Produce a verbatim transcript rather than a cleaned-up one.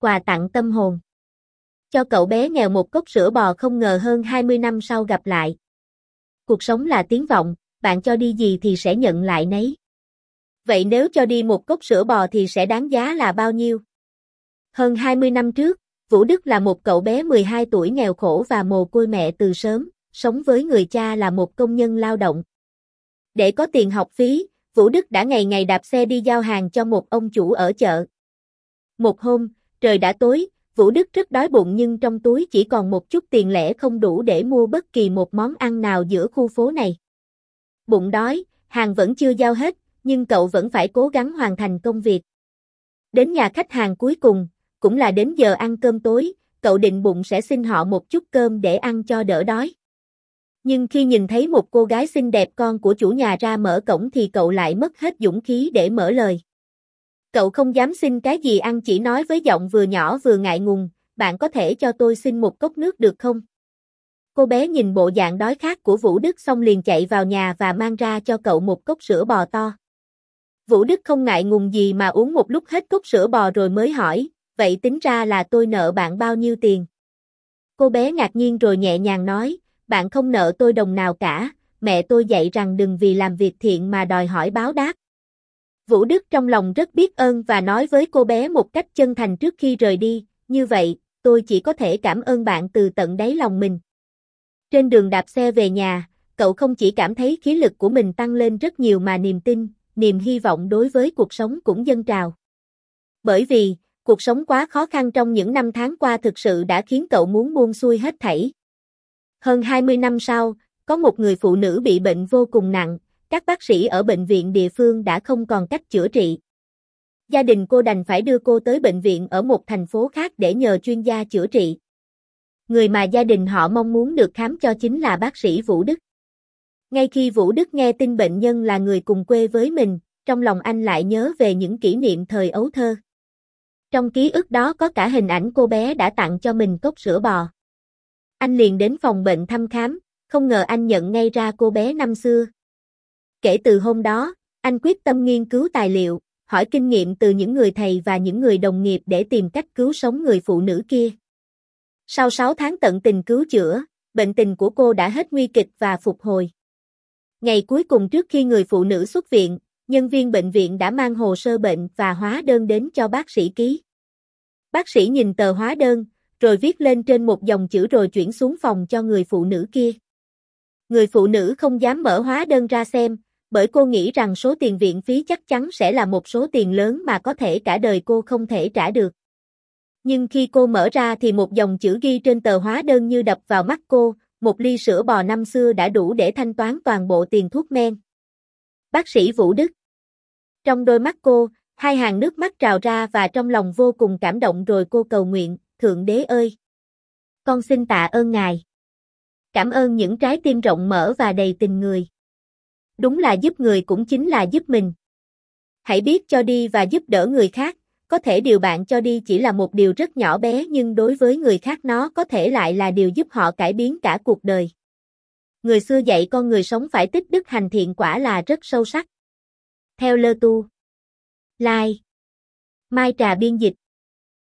quà tặng tâm hồn. Cho cậu bé nghèo một cốc sữa bò, không ngờ hơn hai mươi năm sau gặp lại. Cuộc sống là tiếng vọng, bạn cho đi gì thì sẽ nhận lại nấy. Vậy nếu cho đi một cốc sữa bò thì sẽ đáng giá là bao nhiêu? Hơn hai mươi năm trước, Vũ Đức là một cậu bé mười hai tuổi nghèo khổ và mồ côi mẹ từ sớm, sống với người cha là một công nhân lao động. Để có tiền học phí, Vũ Đức đã ngày ngày đạp xe đi giao hàng cho một ông chủ ở chợ. Một hôm, trời đã tối, Vũ Đức rất đói bụng nhưng trong túi chỉ còn một chút tiền lẻ không đủ để mua bất kỳ một món ăn nào giữa khu phố này. Bụng đói, hàng vẫn chưa giao hết, nhưng cậu vẫn phải cố gắng hoàn thành công việc. Đến nhà khách hàng cuối cùng, cũng là đến giờ ăn cơm tối, cậu định bụng sẽ xin họ một chút cơm để ăn cho đỡ đói. Nhưng khi nhìn thấy một cô gái xinh đẹp con của chủ nhà ra mở cổng thì cậu lại mất hết dũng khí để mở lời. Cậu không dám xin cái gì ăn, chỉ nói với giọng vừa nhỏ vừa ngại ngùng, bạn có thể cho tôi xin một cốc nước được không? Cô bé nhìn bộ dạng đói khát của Vũ Đức xong liền chạy vào nhà và mang ra cho cậu một cốc sữa bò to. Vũ Đức không ngại ngùng gì mà uống một lúc hết cốc sữa bò rồi mới hỏi, vậy tính ra là tôi nợ bạn bao nhiêu tiền? Cô bé ngạc nhiên rồi nhẹ nhàng nói, bạn không nợ tôi đồng nào cả, mẹ tôi dạy rằng đừng vì làm việc thiện mà đòi hỏi báo đáp. Vũ Đức trong lòng rất biết ơn và nói với cô bé một cách chân thành trước khi rời đi, như vậy, tôi chỉ có thể cảm ơn bạn từ tận đáy lòng mình. Trên đường đạp xe về nhà, cậu không chỉ cảm thấy khí lực của mình tăng lên rất nhiều mà niềm tin, niềm hy vọng đối với cuộc sống cũng dâng trào. Bởi vì, cuộc sống quá khó khăn trong những năm tháng qua thực sự đã khiến cậu muốn buông xuôi hết thảy. Hơn hai mươi năm sau, có một người phụ nữ bị bệnh vô cùng nặng, các bác sĩ ở bệnh viện địa phương đã không còn cách chữa trị. Gia đình cô đành phải đưa cô tới bệnh viện ở một thành phố khác để nhờ chuyên gia chữa trị. Người mà gia đình họ mong muốn được khám cho chính là bác sĩ Vũ Đức. Ngay khi Vũ Đức nghe tin bệnh nhân là người cùng quê với mình, trong lòng anh lại nhớ về những kỷ niệm thời ấu thơ. Trong ký ức đó có cả hình ảnh cô bé đã tặng cho mình cốc sữa bò. Anh liền đến phòng bệnh thăm khám, không ngờ anh nhận ngay ra cô bé năm xưa. Kể từ hôm đó, anh quyết tâm nghiên cứu tài liệu, hỏi kinh nghiệm từ những người thầy và những người đồng nghiệp để tìm cách cứu sống người phụ nữ kia. Sau sáu tháng tận tình cứu chữa, bệnh tình của cô đã hết nguy kịch và phục hồi. Ngày cuối cùng trước khi người phụ nữ xuất viện, nhân viên bệnh viện đã mang hồ sơ bệnh và hóa đơn đến cho bác sĩ ký. Bác sĩ nhìn tờ hóa đơn, rồi viết lên trên một dòng chữ rồi chuyển xuống phòng cho người phụ nữ kia. Người phụ nữ không dám mở hóa đơn ra xem, bởi cô nghĩ rằng số tiền viện phí chắc chắn sẽ là một số tiền lớn mà có thể cả đời cô không thể trả được. Nhưng khi cô mở ra thì một dòng chữ ghi trên tờ hóa đơn như đập vào mắt cô, một ly sữa bò năm xưa đã đủ để thanh toán toàn bộ tiền thuốc men. Bác sĩ Vũ Đức. Trong đôi mắt cô, hai hàng nước mắt trào ra và trong lòng vô cùng cảm động rồi cô cầu nguyện, Thượng Đế ơi! Con xin tạ ơn Ngài. Cảm ơn những trái tim rộng mở và đầy tình người. Đúng là giúp người cũng chính là giúp mình. Hãy biết cho đi và giúp đỡ người khác, có thể điều bạn cho đi chỉ là một điều rất nhỏ bé nhưng đối với người khác nó có thể lại là điều giúp họ cải biến cả cuộc đời. Người xưa dạy con người sống phải tích đức hành thiện quả là rất sâu sắc. Theo Lơ Tu. Like. Mai Trà biên dịch.